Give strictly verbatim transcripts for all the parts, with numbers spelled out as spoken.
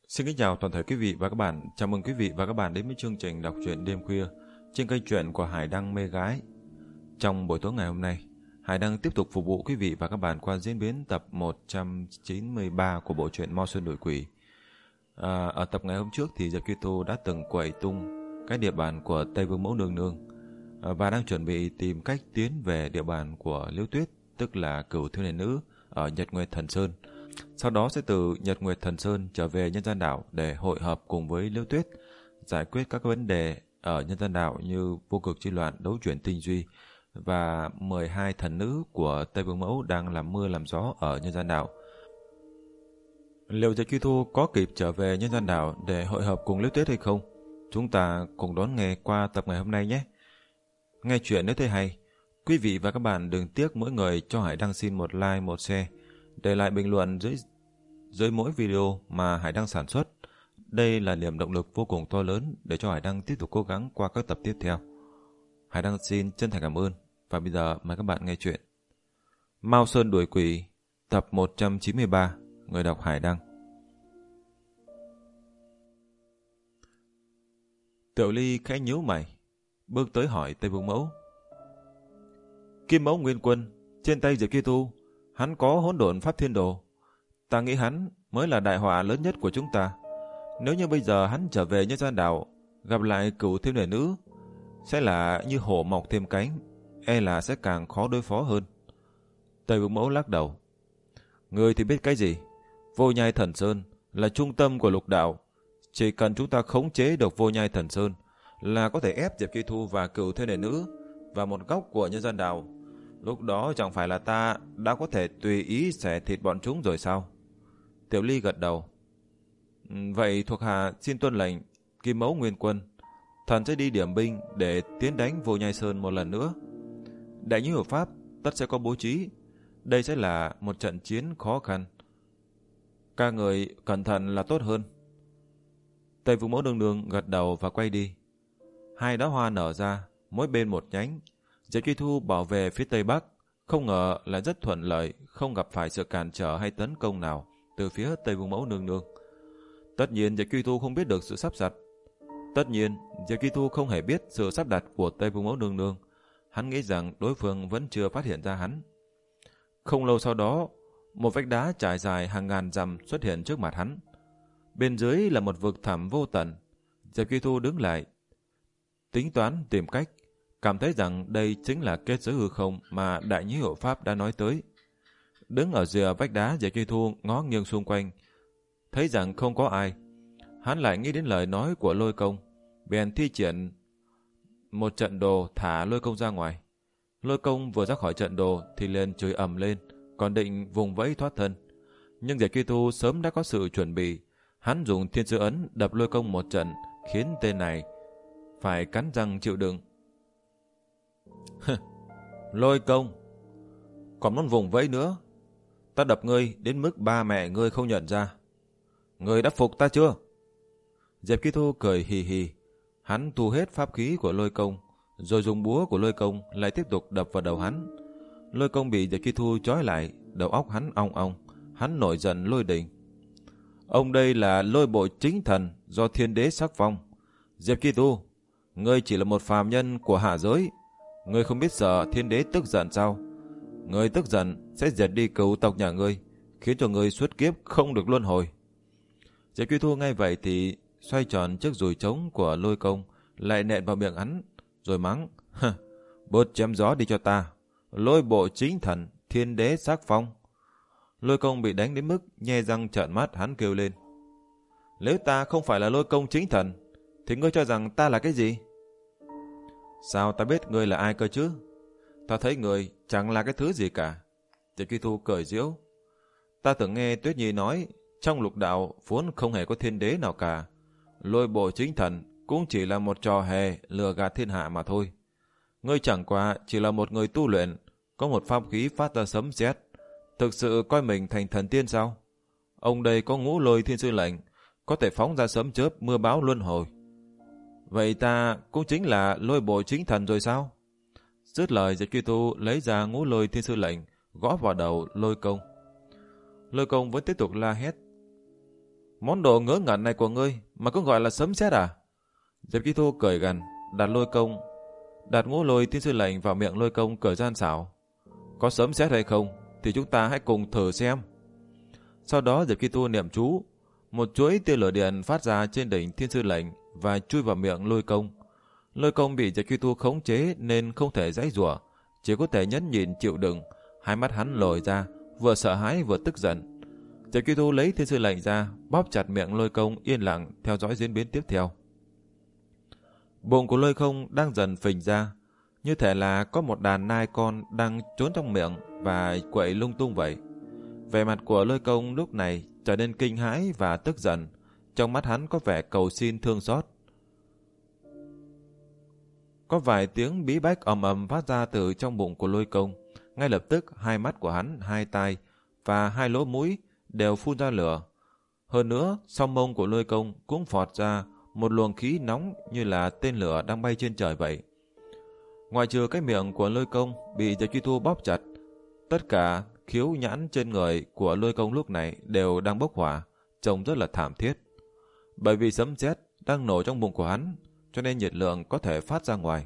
Xin kính chào toàn thể quý vị và các bạn. Chào mừng quý vị và các bạn đến với chương trình đọc truyện đêm khuya trên kênh truyện của Hải Đăng Mê Gái. Trong buổi tối ngày hôm nay, Hải Đăng tiếp tục phục vụ quý vị và các bạn qua diễn biến tập một trăm chín mươi ba của bộ truyện Mao Sơn Đuổi Quỷ. À, ở tập ngày hôm trước thì Diệp Kỳ Thu đã từng quậy tung cái địa bàn của Tây Vương Mẫu Nương Nương à, và đang chuẩn bị tìm cách tiến về địa bàn của Liễu Tuyết, tức là Cửu Thiếu Niên Nữ ở Nhật Nguyệt Thần Sơn. Sau đó sẽ từ Nhật Nguyệt Thần Sơn trở về Nhân Gian Đảo để hội hợp cùng với Liễu Tuyết, giải quyết các vấn đề ở Nhân Gian Đảo như vô cực chi loạn, đấu chuyển tinh duy và mười hai thần nữ của Tây Vương Mẫu đang làm mưa làm gió ở Nhân Gian Đảo. Liệu Diệp Kỳ Thu có kịp trở về Nhân Gian Đảo để hội hợp cùng Liễu Tuyết hay không? Chúng ta cùng đón nghe qua tập ngày hôm nay nhé. Nghe chuyện nếu thấy hay, quý vị và các bạn đừng tiếc mỗi người cho Hải Đăng xin một like, một share, để lại bình luận dưới dưới mỗi video mà Hải Đăng sản xuất. Đây là niềm động lực vô cùng to lớn để cho Hải Đăng tiếp tục cố gắng qua các tập tiếp theo. Hải Đăng xin chân thành cảm ơn. Và bây giờ mời các bạn nghe chuyện Mao Sơn Đuổi Quỷ, tập một trăm chín mươi ba. Người đọc Hải Đăng. Tiểu Ly khẽ nhíu mày, bước tới hỏi Tây Vương Mẫu: Kim Mẫu Nguyên Quân, trên tay Diệp Kỳ Thu, hắn có hỗn độn pháp thiên đồ. Ta nghĩ hắn mới là đại họa lớn nhất của chúng ta. Nếu như bây giờ hắn trở về Nhân Gian Đảo, gặp lại Cửu Thiếu Niên Nữ, sẽ là như hổ mọc thêm cánh, e là sẽ càng khó đối phó hơn. Tây Vương Mẫu lắc đầu: Ngươi thì biết cái gì? Vô Nhai Thần Sơn là trung tâm của lục đạo. Chỉ cần chúng ta khống chế được Vô Nhai Thần Sơn là có thể ép Diệp Kỳ Thu và Cửu Thiếu Niên Nữ vào một góc của Nhân Gian Đảo. Lúc đó chẳng phải là ta đã có thể tùy ý xẻ thịt bọn chúng rồi sao? Tiểu Ly gật đầu: Vậy thuộc hạ xin tuân lệnh Kim Mẫu Nguyên Quân. Thần sẽ đi điểm binh để tiến đánh Vô Nhai Sơn một lần nữa. Đại như hợp pháp tất sẽ có bố trí. Đây sẽ là một trận chiến khó khăn. Các người cẩn thận là tốt hơn. Tây Vương Mẫu Nương Nương gật đầu và quay đi. Hai đóa hoa nở ra, mỗi bên một nhánh. Diệp Kỳ Thu bảo vệ phía tây bắc, không ngờ là rất thuận lợi, không gặp phải sự cản trở hay tấn công nào từ phía Tây Vương Mẫu Nương Nương. Tất nhiên Diệp Kỳ Thu không biết được sự sắp đặt. Tất nhiên Diệp Kỳ Thu không hề biết sự sắp đặt của Tây Vương Mẫu Nương Nương. Hắn nghĩ rằng đối phương vẫn chưa phát hiện ra hắn. Không lâu sau đó, một vách đá trải dài hàng ngàn dặm xuất hiện trước mặt hắn. Bên dưới là một vực thẳm vô tận. Diệp Kỳ Thu đứng lại, tính toán tìm cách, cảm thấy rằng đây chính là kết giới hư không mà Đại Nhĩ Hộ Pháp đã nói tới. Đứng ở rìa vách đá, Diệp Kỳ Thu ngó nghiêng xung quanh, thấy rằng không có ai. Hắn lại nghĩ đến lời nói của Lôi Công, bèn thi triển một trận đồ thả Lôi Công ra ngoài. Lôi Công vừa ra khỏi trận đồ thì liền chửi ầm lên, còn định vùng vẫy thoát thân. Nhưng Diệp Kỳ Thu sớm đã có sự chuẩn bị. Hắn dùng Thiên Sư Ấn đập Lôi Công một trận, khiến tên này phải cắn răng chịu đựng. Lôi Công, còn muốn vùng vẫy nữa? Ta đập ngươi đến mức ba mẹ ngươi không nhận ra. Ngươi đã phục ta chưa? Diệp Kỳ Thu cười hì hì. Hắn thu hết pháp khí của Lôi Công, rồi dùng búa của Lôi Công lại tiếp tục đập vào đầu hắn. Lôi Công bị Diệp Kỳ Thu trói lại, đầu óc hắn ong ong. Hắn nổi giận lôi đình: Ông đây là lôi bộ chính thần do thiên đế sắc phong. Diệp Kỳ Thu, ngươi chỉ là một phàm nhân của hạ giới. Ngươi không biết sợ thiên đế tức giận sao? Ngươi tức giận sẽ diệt đi cửu tộc nhà ngươi, khiến cho ngươi xuất kiếp không được luân hồi. Diệp Kỳ Thu nghe vậy thì xoay tròn chiếc dùi trống của Lôi Công, lại nện vào miệng hắn, rồi mắng: Bớt chém gió đi cho ta. Lôi bộ chính thần, thiên đế sắc phong. Lôi Công bị đánh đến mức nhe răng trợn mắt. Hắn kêu lên: Nếu ta không phải là Lôi Công chính thần, thì ngươi cho rằng ta là cái gì? Sao ta biết ngươi là ai cơ chứ? Ta thấy ngươi chẳng là cái thứ gì cả. Diệp Kỳ Thu cười giễu: Ta từng nghe Tuyết Nhi nói, trong lục đạo vốn không hề có thiên đế nào cả. Lôi bộ chính thần cũng chỉ là một trò hề lừa gạt thiên hạ mà thôi. Ngươi chẳng qua chỉ là một người tu luyện, có một pháp khí phát ra sấm sét, thực sự coi mình thành thần tiên sao? Ông đây có Ngũ Lôi Thiên Sư lệnh, có thể phóng ra sấm chớp mưa bão luân hồi. Vậy ta cũng chính là lôi bộ chính thần rồi sao? Dứt lời, Diệp Kỳ Thu lấy ra Ngũ Lôi Thiên Sư lệnh, gõ vào đầu Lôi Công. Lôi Công vẫn tiếp tục la hét: Món đồ ngớ ngẩn này của ngươi mà cũng gọi là sấm sét à? Diệp Kitô cười gằn, đặt lôi công, đặt ngũ lôi thiên sư lệnh vào miệng lôi công cười gian xảo. Có sấm sét hay không thì chúng ta hãy cùng thử xem. Sau đó Diệp Kitô niệm chú, một chuỗi tia lửa điện phát ra trên đỉnh thiên sư lệnh và chui vào miệng lôi công. Lôi công bị Diệp Kitô khống chế nên không thể giãy giụa, chỉ có thể nhẫn nhịn chịu đựng. Hai mắt hắn lồi ra, vừa sợ hãi vừa tức giận. Diệp Kitô lấy thiên sư lệnh ra, bóp chặt miệng lôi công, yên lặng theo dõi diễn biến tiếp theo. Bụng của lôi công đang dần phình ra, như thể là có một đàn nai con đang trốn trong miệng và quậy lung tung vậy. Vẻ mặt của lôi công lúc này trở nên kinh hãi và tức giận, trong mắt hắn có vẻ cầu xin thương xót. Có vài tiếng bí bách ầm ầm phát ra từ trong bụng của lôi công. Ngay lập tức hai mắt của hắn, hai tai và hai lỗ mũi đều phun ra lửa. Hơn nữa, sau mông của lôi công cũng phọt ra một luồng khí nóng như là tên lửa đang bay trên trời vậy. Ngoài trừ cái miệng của lôi công bị Diệp Kitô bóp chặt, tất cả khiếu nhãn trên người của lôi công lúc này đều đang bốc hỏa, trông rất là thảm thiết. Bởi vì sấm sét đang nổ trong bụng của hắn, cho nên nhiệt lượng có thể phát ra ngoài.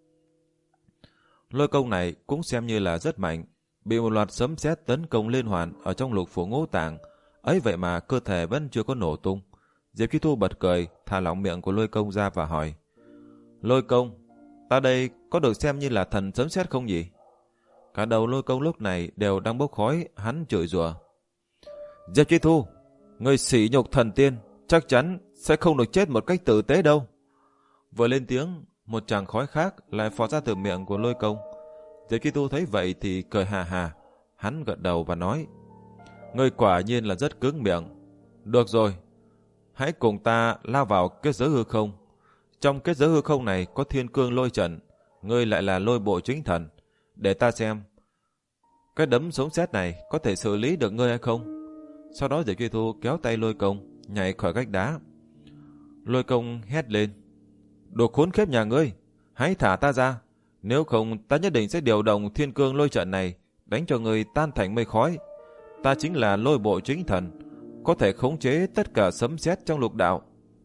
Lôi công này cũng xem như là rất mạnh, bị một loạt sấm sét tấn công liên hoàn ở trong lục phủ ngũ tạng, ấy vậy mà cơ thể vẫn chưa có nổ tung. Diệp Kitô bật cười, thả lỏng miệng của lôi công ra và hỏi: Lôi công, ta đây có được xem như là thần sấm sét không nhỉ? Cả đầu lôi công lúc này đều đang bốc khói, hắn chửi rủa: Diệp Kitô, người sỉ nhục thần tiên, chắc chắn sẽ không được chết một cách tử tế đâu. Vừa lên tiếng, một tràng khói khác lại phọt ra từ miệng của lôi công. Diệp Kitô thấy vậy thì cười hà hà, hắn gật đầu và nói: Ngươi quả nhiên là rất cứng miệng. Được rồi, hãy cùng ta lao vào kết giới hư không. Trong kết giới hư không này có thiên cương lôi trận, ngươi lại là lôi bộ chính thần. Để ta xem cái đấm sống sét này có thể xử lý được ngươi hay không. Sau đó Diệp Kitô kéo tay lôi công nhảy khỏi gạch đá. Lôi công hét lên: Đồ khốn khiếp nhà ngươi, hãy thả ta ra, nếu không ta nhất định sẽ điều động thiên cương lôi trận này đánh cho ngươi tan thành mây khói. Ta chính là lôi bộ chính thần, có thể khống chế tất cả sấm sét trong lục đạo.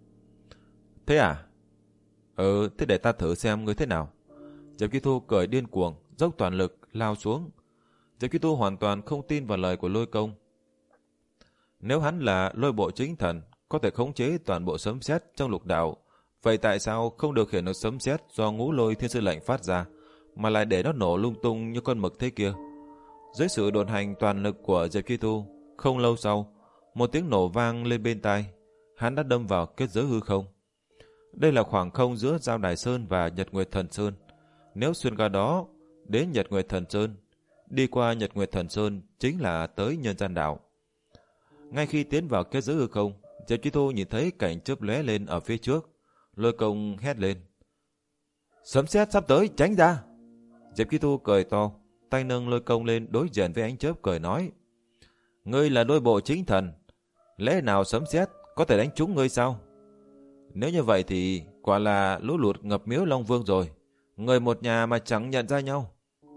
Thế à? Ừ, thế để ta thử xem ngươi thế nào. Diệp Kitô cười điên cuồng, dốc toàn lực lao xuống. Diệp Kitô hoàn toàn không tin vào lời của lôi công. Nếu hắn là lôi bộ chính thần, có thể khống chế toàn bộ sấm sét trong lục đạo, vậy tại sao không điều khiển được sấm sét do ngũ lôi thiên sư lệnh phát ra, mà lại để nó nổ lung tung như con mực thế kia? Dưới sự đồn hành toàn lực của Diệp Kitô, không lâu sau, một tiếng nổ vang lên bên tai, hắn đã đâm vào kết giới hư không. Đây là khoảng không giữa Giao Đài Sơn và Nhật Nguyệt Thần Sơn. Nếu xuyên qua đó đến Nhật Nguyệt Thần Sơn, đi qua Nhật Nguyệt Thần Sơn chính là tới nhân gian đảo. Ngay khi tiến vào kết giới hư không, Diệp Kitô nhìn thấy cảnh chớp lóe lên ở phía trước. Lôi công hét lên: Sấm sét sắp tới, tránh ra! Diệp Kitô cười to, tay nâng lôi công lên đối diện với ánh chớp cười nói: Ngươi là lôi bộ chính thần, lẽ nào sấm sét có thể đánh trúng ngươi sao? Nếu như vậy thì quả là lũ lụt ngập miếu Long Vương rồi, người một nhà mà chẳng nhận ra nhau.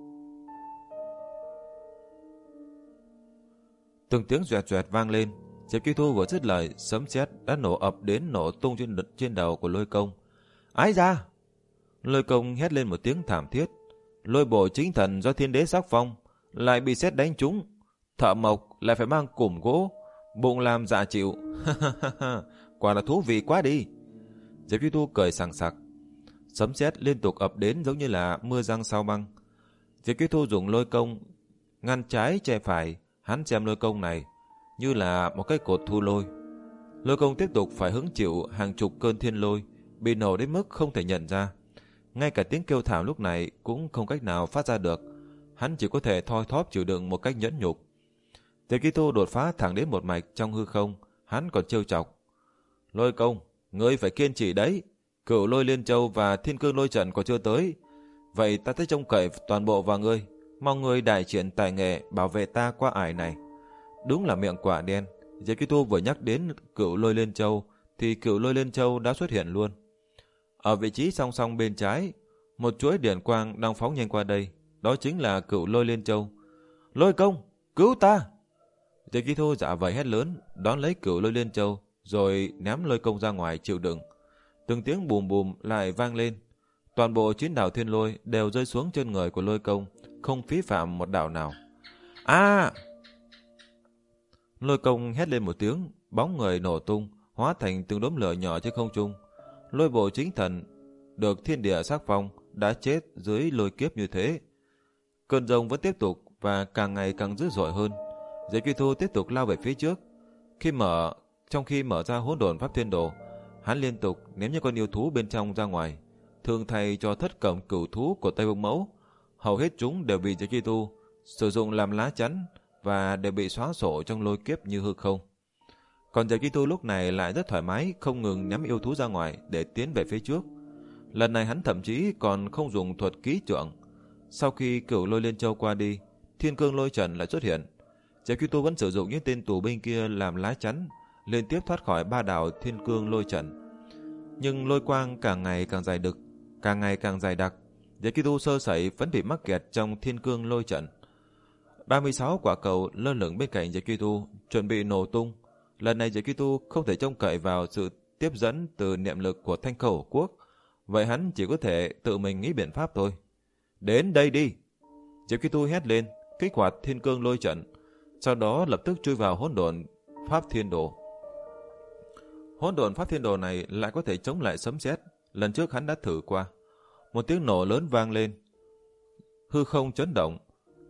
Từng tiếng doẹt doẹt vang lên. Diệp Kitô vừa dứt lời, sấm sét đã nổ ập đến nổ tung trên, trên đầu của lôi công. Ái ra! Lôi công hét lên một tiếng thảm thiết. Lôi bộ chính thần do thiên đế sắc phong lại bị sét đánh trúng. Thợ mộc lại phải mang cùm gỗ, bụng làm dạ chịu. Quả là thú vị quá đi. Diệp Kitô cười sảng sặc. Sấm sét liên tục ập đến giống như là mưa giăng sao băng. Diệp Kitô dùng lôi công ngăn trái che phải. Hắn xem lôi công này như là một cái cột thu lôi. Lôi công tiếp tục phải hứng chịu hàng chục cơn thiên lôi, bị nổ đến mức không thể nhận ra. Ngay cả tiếng kêu thảm lúc này cũng không cách nào phát ra được. Hắn chỉ có thể thoi thóp chịu đựng một cách nhẫn nhục. Diệp Kitô đột phá thẳng đến một mạch trong hư không. Hắn còn trêu chọc: Lôi công, ngươi phải kiên trì đấy. Cựu lôi liên châu và thiên cương lôi trận còn chưa tới, vậy ta thấy trông cậy toàn bộ vào ngươi. Mong ngươi đại triển tài nghệ bảo vệ ta qua ải này. Đúng là miệng quả đen. Diệp Kitô vừa nhắc đến cựu lôi liên châu thì cựu lôi liên châu đã xuất hiện luôn. Ở vị trí song song bên trái, một chuỗi điện quang đang phóng nhanh qua đây. Đó chính là cựu lôi liên châu. Lôi công, cứu ta! Diệp Kitô dạ vời hét lớn, đón lấy cựu lôi liên châu, rồi ném Lôi Công ra ngoài chịu đựng. Từng tiếng bùm bùm lại vang lên. Toàn bộ chín đạo thiên lôi đều rơi xuống trên người của Lôi Công, không phí phạm một đạo nào. A! Lôi Công hét lên một tiếng, bóng người nổ tung, hóa thành từng đốm lửa nhỏ trên không trung. Lôi bộ chính thần được thiên địa sắc phong đã chết dưới lôi kiếp như thế. Cơn rông vẫn tiếp tục và càng ngày càng dữ dội hơn. Diệp Truy Thu tiếp tục lao về phía trước. Khi mở, trong khi mở ra hỗn độn pháp thiên đồ, hắn liên tục ném những con yêu thú bên trong ra ngoài, thường thay cho thất cẩm cửu thú của Tây Vương Mẫu. Hầu hết chúng đều bị Diệp Truy Thu sử dụng làm lá chắn và đều bị xóa sổ trong lôi kiếp như hư không. Còn Diệp Truy Thu lúc này lại rất thoải mái, không ngừng ném yêu thú ra ngoài để tiến về phía trước. Lần này hắn thậm chí còn không dùng thuật ký trượng. Sau khi cửu lôi liên châu qua đi, thiên cương lôi trận lại xuất hiện. Diệp Truy Thu vẫn sử dụng những tên tù binh kia làm lá chắn, liên tiếp thoát khỏi ba đạo thiên cương lôi trận. Nhưng lôi quang càng ngày càng dài đực, càng ngày càng dài đặc. Diệp Truy Thu sơ sẩy vẫn bị mắc kẹt trong thiên cương lôi trận. ba mươi sáu quả cầu lơ lửng bên cạnh Diệp Truy Thu, chuẩn bị nổ tung. Lần này Diệp Truy Thu không thể trông cậy vào sự tiếp dẫn từ niệm lực của Thanh Khẩu Quốc, vậy hắn chỉ có thể tự mình nghĩ biện pháp thôi. Đến đây đi! Diệp Truy Thu hét lên, kích hoạt thiên cương lôi trận, sau đó lập tức chui vào hỗn độn pháp thiên đồ. Hỗn độn pháp thiên đồ này lại có thể chống lại sấm sét. Lần trước hắn đã thử qua. Một tiếng nổ lớn vang lên, hư không chấn động.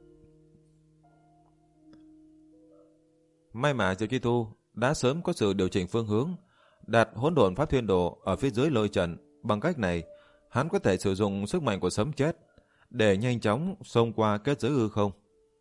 May mà Diệp Truy Thu đã sớm có sự điều chỉnh phương hướng, đặt hỗn độn pháp thiên đồ ở phía dưới lôi trận. Bằng cách này, hắn có thể sử dụng sức mạnh của sấm sét để nhanh chóng xông qua kết giới hư không.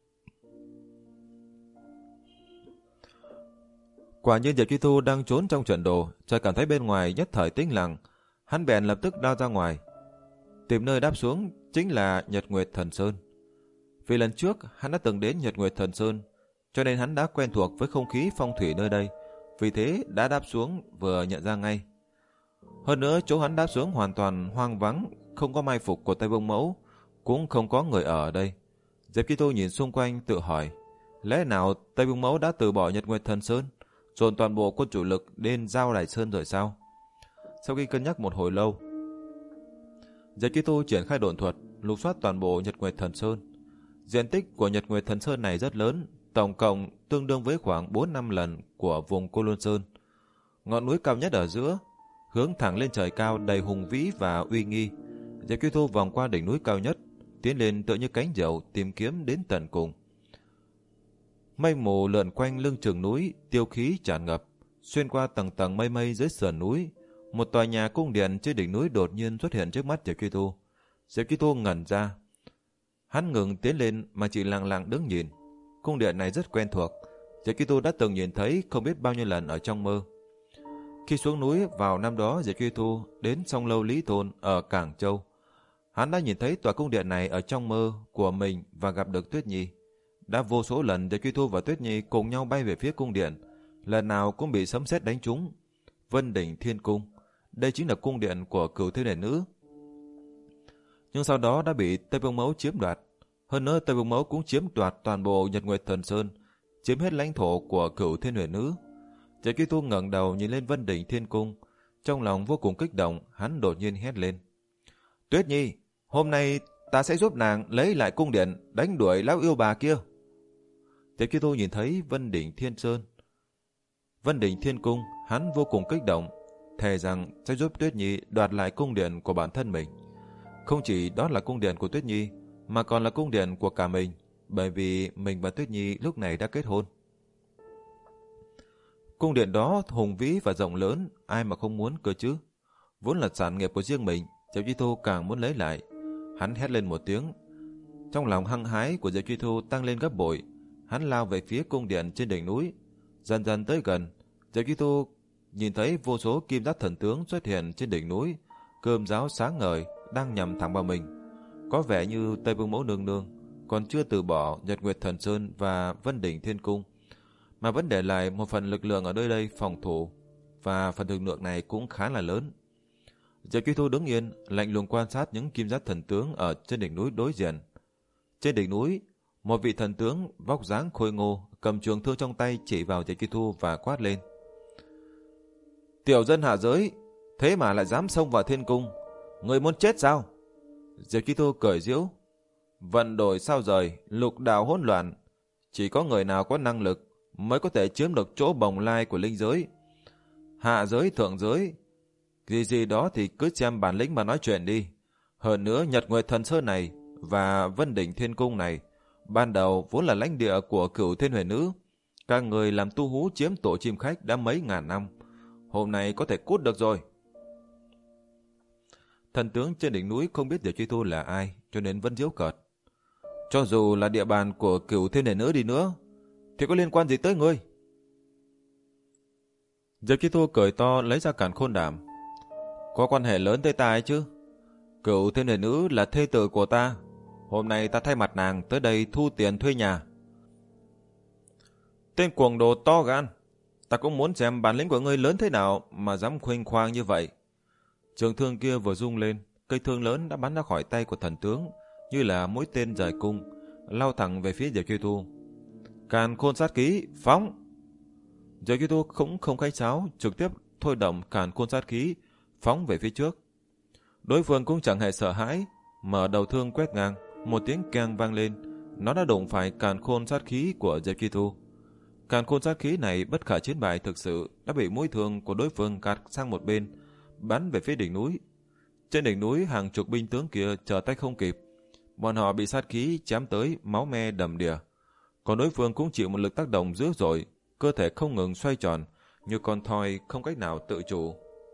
Quả nhiên Diệp Truy Thu đang trốn trong trận đồ, chợt cảm thấy bên ngoài nhất thời tĩnh lặng, hắn bèn lập tức lao ra ngoài, tìm nơi đáp xuống chính là Nhật Nguyệt Thần Sơn. Vì lần trước hắn đã từng đến Nhật Nguyệt Thần Sơn, cho nên hắn đã quen thuộc với không khí phong thủy nơi đây, vì thế đã đáp xuống vừa nhận ra ngay. Hơn nữa chỗ hắn đáp xuống hoàn toàn hoang vắng, không có mai phục của Tây Vương Mẫu, cũng không có người ở đây. Diệp Truy Thu nhìn xung quanh tự hỏi, lẽ nào Tây Vương Mẫu đã từ bỏ Nhật Nguyệt Thần Sơn, dồn toàn bộ quân chủ lực đến Giao Đài Sơn rồi sao? Sau khi cân nhắc một hồi lâu, Diệp Truy Thu triển khai độn thuật, lục soát toàn bộ Nhật Nguyệt Thần Sơn. Diện tích của Nhật Nguyệt Thần Sơn này rất lớn, tổng cộng tương đương với khoảng bốn năm lần của vùng Cô Luân Sơn. Ngọn núi cao nhất ở giữa, hướng thẳng lên trời cao đầy hùng vĩ và uy nghi. Diệp Truy Thu vòng qua đỉnh núi cao nhất, tiến lên tựa như cánh diều tìm kiếm đến tận cùng. Mây mù lượn quanh lưng chừng núi, tiêu khí tràn ngập, xuyên qua tầng tầng mây mây dưới sườn núi. Một tòa nhà cung điện trên đỉnh núi đột nhiên xuất hiện trước mắt Diệp Truy Thu. Diệp Truy Thu ngẩn ra, hắn ngừng tiến lên mà chỉ lặng lặng đứng nhìn. Cung điện này rất quen thuộc, Diệp Truy Thu đã từng nhìn thấy không biết bao nhiêu lần ở trong mơ. Khi xuống núi vào năm đó, Diệp Truy Thu đến sông lâu Lý Thôn ở Cảng Châu. Hắn đã nhìn thấy tòa cung điện này ở trong mơ của mình và gặp được Tuyết Nhi. Đã vô số lần Diệp Truy Thu và Tuyết Nhi cùng nhau bay về phía cung điện, lần nào cũng bị sấm sét đánh trúng. Vân Đỉnh Thiên Cung, đây chính là cung điện của Cửu Thiên Huyền Nữ. Nhưng sau đó đã bị Tây Vương Mẫu chiếm đoạt. Hơn nữa Tây Vương Mẫu cũng chiếm đoạt toàn bộ Nhật Nguyệt Thần Sơn, chiếm hết lãnh thổ của Cửu Thiên Huyền Nữ. Diệp Truy Thu ngẩng đầu nhìn lên Vân Đỉnh Thiên Cung, trong lòng vô cùng kích động, hắn đột nhiên hét lên: Tuyết Nhi, hôm nay ta sẽ giúp nàng lấy lại cung điện, đánh đuổi lão yêu bà kia. Diệp Truy Thu nhìn thấy Vân Đỉnh Thiên Sơn, Vân Đỉnh Thiên Cung, hắn vô cùng kích động, thề rằng sẽ giúp Tuyết Nhi đoạt lại cung điện của bản thân mình. Không chỉ đó là cung điện của Tuyết Nhi, mà còn là cung điện của cả mình, bởi vì mình và Tuyết Nhi lúc này đã kết hôn. Cung điện đó hùng vĩ và rộng lớn, ai mà không muốn cơ chứ. Vốn là sản nghiệp của riêng mình, Diệp Truy Thu càng muốn lấy lại. Hắn hét lên một tiếng. Trong lòng hăng hái của Diệp Truy Thu tăng lên gấp bội, hắn lao về phía cung điện trên đỉnh núi. Dần dần tới gần, Diệp Truy Thu nhìn thấy vô số kim giáp thần tướng xuất hiện trên đỉnh núi, cơm giáo sáng ngời đang nhằm thẳng vào mình. Có vẻ như Tây Vương Mẫu nương nương còn chưa từ bỏ Nhật Nguyệt Thần Sơn và Vân Đỉnh Thiên Cung, mà vẫn để lại một phần lực lượng ở nơi đây phòng thủ, và phần lực lượng này cũng khá là lớn. Diệp Truy Thu đứng yên, lạnh lùng quan sát những kim giáp thần tướng ở trên đỉnh núi đối diện. Trên đỉnh núi, một vị thần tướng vóc dáng khôi ngô cầm trường thương trong tay chỉ vào Diệp Truy Thu và quát lên: Tiểu dân hạ giới, thế mà lại dám xông vào thiên cung. Người muốn chết sao? Diệp Chi-tu cười giễu. Vận đổi sao rời, lục đạo hỗn loạn. Chỉ có người nào có năng lực mới có thể chiếm được chỗ bồng lai của linh giới. Hạ giới, thượng giới, gì gì đó thì cứ xem bản lĩnh mà nói chuyện đi. Hơn nữa Nhật Nguyệt Thần Sơn này và Vân Đỉnh Thiên Cung này ban đầu vốn là lãnh địa của Cửu Thiên Huyền Nữ. Các người làm tu hú chiếm tổ chim khách đã mấy ngàn năm. Hôm nay có thể cút được rồi. Thần tướng trên đỉnh núi không biết Diệp Chi-tu là ai, cho nên vẫn giễu cợt. Cho dù là địa bàn của Cửu Thiên Huyền Nữ đi nữa, thì có liên quan gì tới ngươi? Diệp Chi-tu cười to lấy ra càn khôn đàm. Có quan hệ lớn tới ta ấy chứ. Cửu Thiên Huyền Nữ là thê tử của ta. Hôm nay ta thay mặt nàng tới đây thu tiền thuê nhà. Tên cuồng đồ to gan. Ta cũng muốn xem bản lĩnh của ngươi lớn thế nào mà dám khuynh khoang như vậy. Trường thương kia vừa rung lên, cây thương lớn đã bắn ra khỏi tay của thần tướng, như là mũi tên rời cung, lao thẳng về phía Diệp Chi-tu. Càn khôn sát khí, phóng! Diệp Chi-tu cũng không khách sáo, trực tiếp thôi động càn khôn sát khí, phóng về phía trước. Đối phương cũng chẳng hề sợ hãi, mở đầu thương quét ngang, một tiếng keng vang lên, nó đã đụng phải càn khôn sát khí của Diệp Chi-tu. Càn khôn sát khí này bất khả chiến bại thực sự đã bị mũi thương của đối phương gạt sang một bên, bắn về phía đỉnh núi. Trên đỉnh núi hàng chục binh tướng kia trở tay không kịp, bọn họ bị sát khí chém tới máu me đầm đìa. Còn đối phương cũng chịu một lực tác động dữ dội, cơ thể không ngừng xoay tròn như con thoi không cách nào tự chủ.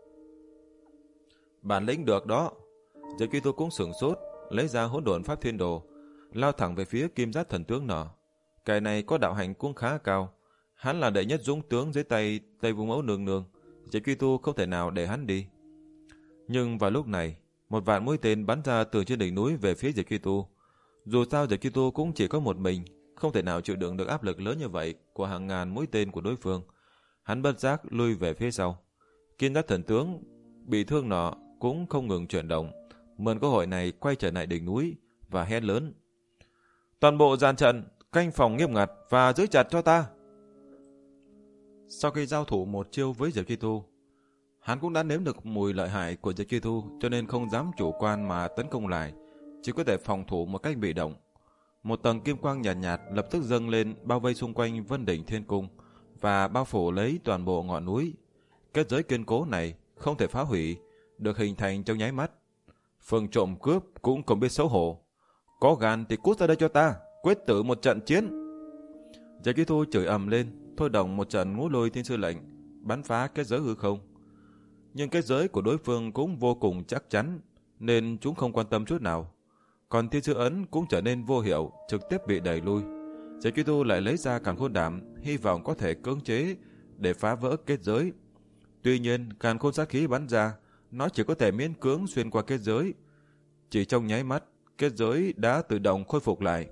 Bản lĩnh được đó. Diệp Chi-tu cũng sửng sốt, lấy ra hỗn độn pháp thiên đồ, lao thẳng về phía kim giác thần tướng nọ. Cái này có đạo hạnh cũng khá cao, hắn là đệ nhất dũng tướng dưới tay Tây Vương Mẫu nương nương, Diệp Chi-tu không thể nào để hắn đi. Nhưng vào lúc này, một vạn mũi tên bắn ra từ trên đỉnh núi về phía Diệp Chi-tu. Dù sao Diệp Chi-tu cũng chỉ có một mình, không thể nào chịu đựng được áp lực lớn như vậy của hàng ngàn mũi tên của đối phương. Hắn bất giác lui về phía sau. Kim giác thần tướng bị thương nọ cũng không ngừng chuyển động, mượn cơ hội này quay trở lại đỉnh núi và hét lớn: toàn bộ dàn trận, canh phòng nghiêm ngặt và giữ chặt cho ta. Sau khi giao thủ một chiêu với Diệp Chi-tu, hắn cũng đã nếm được mùi lợi hại của Diệp Chi-tu, cho nên không dám chủ quan mà tấn công lại, chỉ có thể phòng thủ một cách bị động. Một tầng kim quang nhạt nhạt lập tức dâng lên, bao vây xung quanh Vân Đỉnh Thiên Cung và bao phủ lấy toàn bộ ngọn núi. Kết giới kiên cố này không thể phá hủy, được hình thành trong nháy mắt. Phương trộm cướp cũng không biết xấu hổ. Có gan thì cút ra đây cho ta, quyết tử một trận chiến. Diệp Chi-tu chửi ầm lên, thôi động một trận ngũ lôi thiên sư lệnh, bắn phá kết giới hư không. Nhưng kết giới của đối phương cũng vô cùng chắc chắn, nên chúng không quan tâm chút nào. Còn thiên sư ấn cũng trở nên vô hiệu, trực tiếp bị đẩy lui. Diệp Chi-tu lại lấy ra càn khôn đảm, hy vọng có thể cưỡng chế để phá vỡ kết giới. Tuy nhiên, càn khôn sát khí bắn ra, nó chỉ có thể miễn cưỡng xuyên qua kết giới. Chỉ trong nháy mắt, kết giới đã tự động khôi phục lại.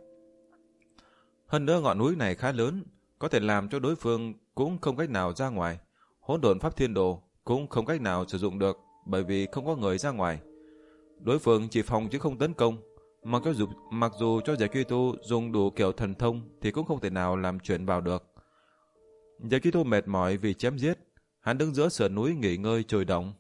Hơn nữa ngọn núi này khá lớn, có thể làm cho đối phương cũng không cách nào ra ngoài. Hỗn độn pháp thiên đồ cũng không cách nào sử dụng được, bởi vì không có người ra ngoài. Đối phương chỉ phòng chứ không tấn công. Mặc dù, mặc dù cho Diệp Chi-tu dùng đủ kiểu thần thông thì cũng không thể nào làm chuyện vào được. Diệp Chi-tu mệt mỏi vì chém giết, hắn đứng giữa sườn núi nghỉ ngơi trời động.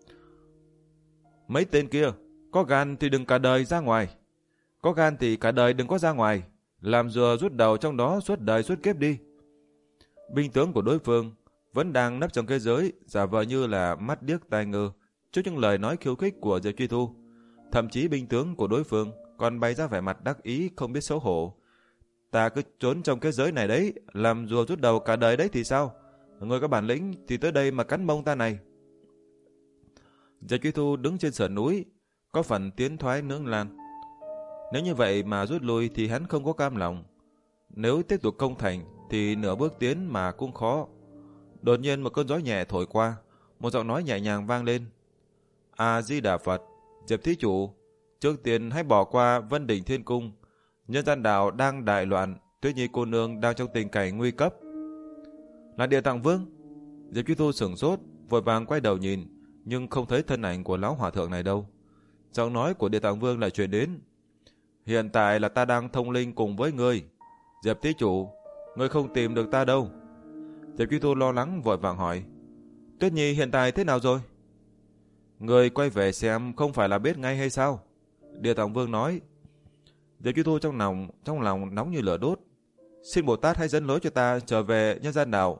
Mấy tên kia, có gan thì đừng cả đời ra ngoài. Có gan thì cả đời đừng có ra ngoài, làm rùa rút đầu trong đó suốt đời suốt kiếp đi. Binh tướng của đối phương vẫn đang nấp trong kết giới, giả vờ như là mắt điếc tai ngơ trước những lời nói khiêu khích của Diệp Chi-tu. Thậm chí binh tướng của đối phương còn bày ra vẻ mặt đắc ý không biết xấu hổ. Ta cứ trốn trong cái giới này đấy, làm rùa rút đầu cả đời đấy thì sao? Người có bản lĩnh thì tới đây mà cắn mông ta này. Diệp Chi-tu đứng trên sườn núi, có phần tiến thoái lưỡng nan. Nếu như vậy mà rút lui thì hắn không có cam lòng. Nếu tiếp tục công thành thì nửa bước tiến mà cũng khó. Đột nhiên một cơn gió nhẹ thổi qua, một giọng nói nhẹ nhàng vang lên. A Di Đà Phật, Diệp thí chủ, trước tiên hãy bỏ qua Vân Đỉnh Thiên Cung. Nhân gian đạo đang đại loạn, Tuyết Nhi cô nương đang trong tình cảnh nguy cấp. Là Địa Tạng Vương. Diệp Chi-tu sửng sốt, vội vàng quay đầu nhìn, nhưng không thấy thân ảnh của lão hòa thượng này đâu. Giọng nói của Địa Tạng Vương lại truyền đến. Hiện tại là ta đang thông linh cùng với ngươi. Diệp thí chủ, ngươi không tìm được ta đâu. Diệp Chi-tu lo lắng vội vàng hỏi. Tuyết Nhi hiện tại thế nào rồi? Người quay về xem không phải là biết ngay hay sao? Địa Tạng Vương nói. Diệp Chi Thu trong lòng trong lòng nóng như lửa đốt. Xin Bồ Tát hãy dẫn lối cho ta trở về nhân gian đảo.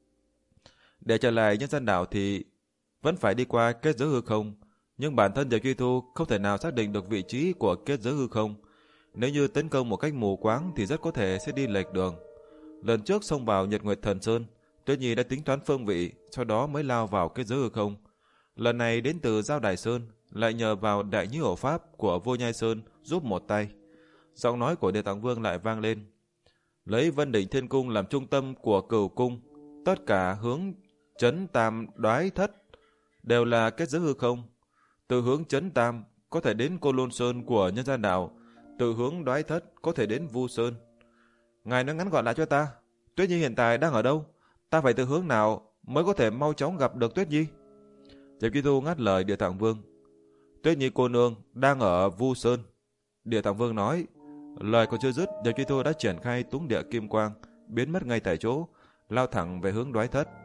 Để trở lại nhân gian đảo thì vẫn phải đi qua kết giới hư không, nhưng bản thân Diệp Chi Thu không thể nào xác định được vị trí của kết giới hư không. Nếu như tấn công một cách mù quáng thì rất có thể sẽ đi lệch đường. Lần trước xông vào Nhật Nguyệt Thần Sơn, Tuyết Nhi đã tính toán phương vị, sau đó mới lao vào kết giới hư không. Lần này đến từ Giao Đài Sơn, lại nhờ vào Đại Như Hổ Pháp của Vô Nhai Sơn giúp một tay. Giọng nói của Địa Tạng Vương lại vang lên. Lấy Vân Đỉnh Thiên Cung làm trung tâm của Cửu Cung, tất cả hướng Trấn Tam Đoái Thất đều là kết giới hư không. Từ hướng Trấn Tam có thể đến Cô Lôn Sơn của nhân gian đảo, từ hướng Đoái Thất có thể đến Vu Sơn. Ngài nói ngắn gọn lại cho ta, Tuyết Nhi hiện tại đang ở đâu? Ta phải từ hướng nào mới có thể mau chóng gặp được Tuyết Nhi? Diệp Chi Thu ngắt lời Địa Tạng Vương. Tuyết Nhi cô nương đang ở Vu Sơn. Địa Tạng Vương nói. Lời còn chưa dứt, Diệp Chi Thu đã triển khai túng địa kim quang, biến mất ngay tại chỗ, lao thẳng về hướng Đoái Thất.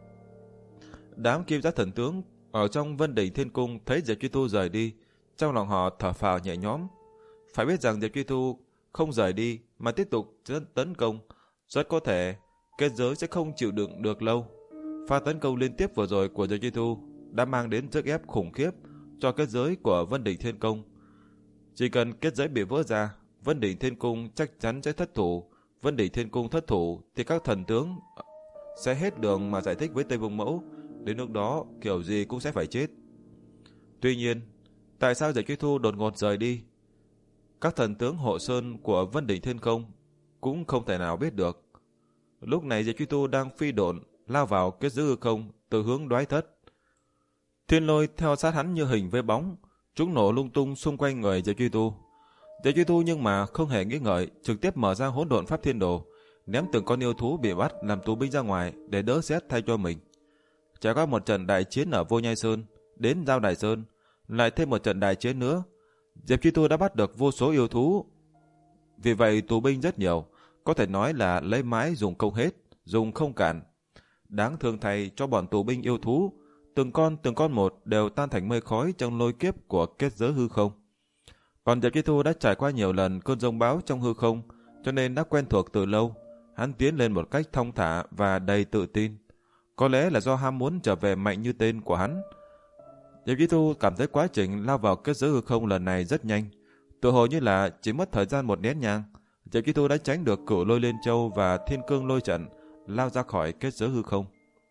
Đám kim giác thần tướng ở trong Vân Đỉnh Thiên Cung thấy Diệp Chi Thu rời đi, trong lòng họ thở phào nhẹ nhõm. Phải biết rằng Diệp Chi Thu không rời đi mà tiếp tục tấn công, rất có thể kết giới sẽ không chịu đựng được lâu. Pha tấn công liên tiếp vừa rồi của Diệp Chi Thu đã mang đến sức ép khủng khiếp cho kết giới của Vân Đỉnh Thiên Cung. Chỉ cần kết giới bị vỡ ra, Vân Đỉnh Thiên Cung chắc chắn sẽ thất thủ. Vân Đỉnh Thiên Cung thất thủ thì các thần tướng sẽ hết đường mà giải thích với Tây Vương Mẫu. Đến lúc đó kiểu gì cũng sẽ phải chết. Tuy nhiên, tại sao Diệp Chi Thu đột ngột rời đi, các thần tướng hộ sơn của Vân Đỉnh Thiên Cung cũng không thể nào biết được. Lúc này Diệp Chi Thu đang phi độn lao vào kết giới hư không từ hướng Đoái Thất. Thiên lôi theo sát hắn như hình với bóng, chúng nổ lung tung xung quanh người Diệp Chi Thu. Diệp Chi Thu nhưng mà không hề nghĩ ngợi, trực tiếp mở ra hỗn độn pháp thiên đồ, ném từng con yêu thú bị bắt làm tù binh ra ngoài để đỡ xét thay cho mình. Trải qua một trận đại chiến ở Vô Nhai Sơn, đến Giao Đài Sơn, lại thêm một trận đại chiến nữa, Diệp Chi Thu đã bắt được vô số yêu thú. Vì vậy tù binh rất nhiều, có thể nói là lấy mãi dùng không hết, dùng không cạn. Đáng thương thay cho bọn tù binh yêu thú, từng con từng con một đều tan thành mây khói trong lôi kiếp của kết giới hư không. Còn Diệp Chi Thu đã trải qua nhiều lần cơn giông bão trong hư không, cho nên đã quen thuộc từ lâu. Hắn tiến lên một cách thong thả và đầy tự tin. Có lẽ là do ham muốn trở về mạnh như tên của hắn. Diệp Chi Thu cảm thấy quá trình lao vào kết giới hư không lần này rất nhanh. Tự hồ như là chỉ mất thời gian một nén nhang, Diệp Chi Thu đã tránh được Cửu Lôi Liên Châu và Thiên Cương Lôi Trận, lao ra khỏi kết giới hư không.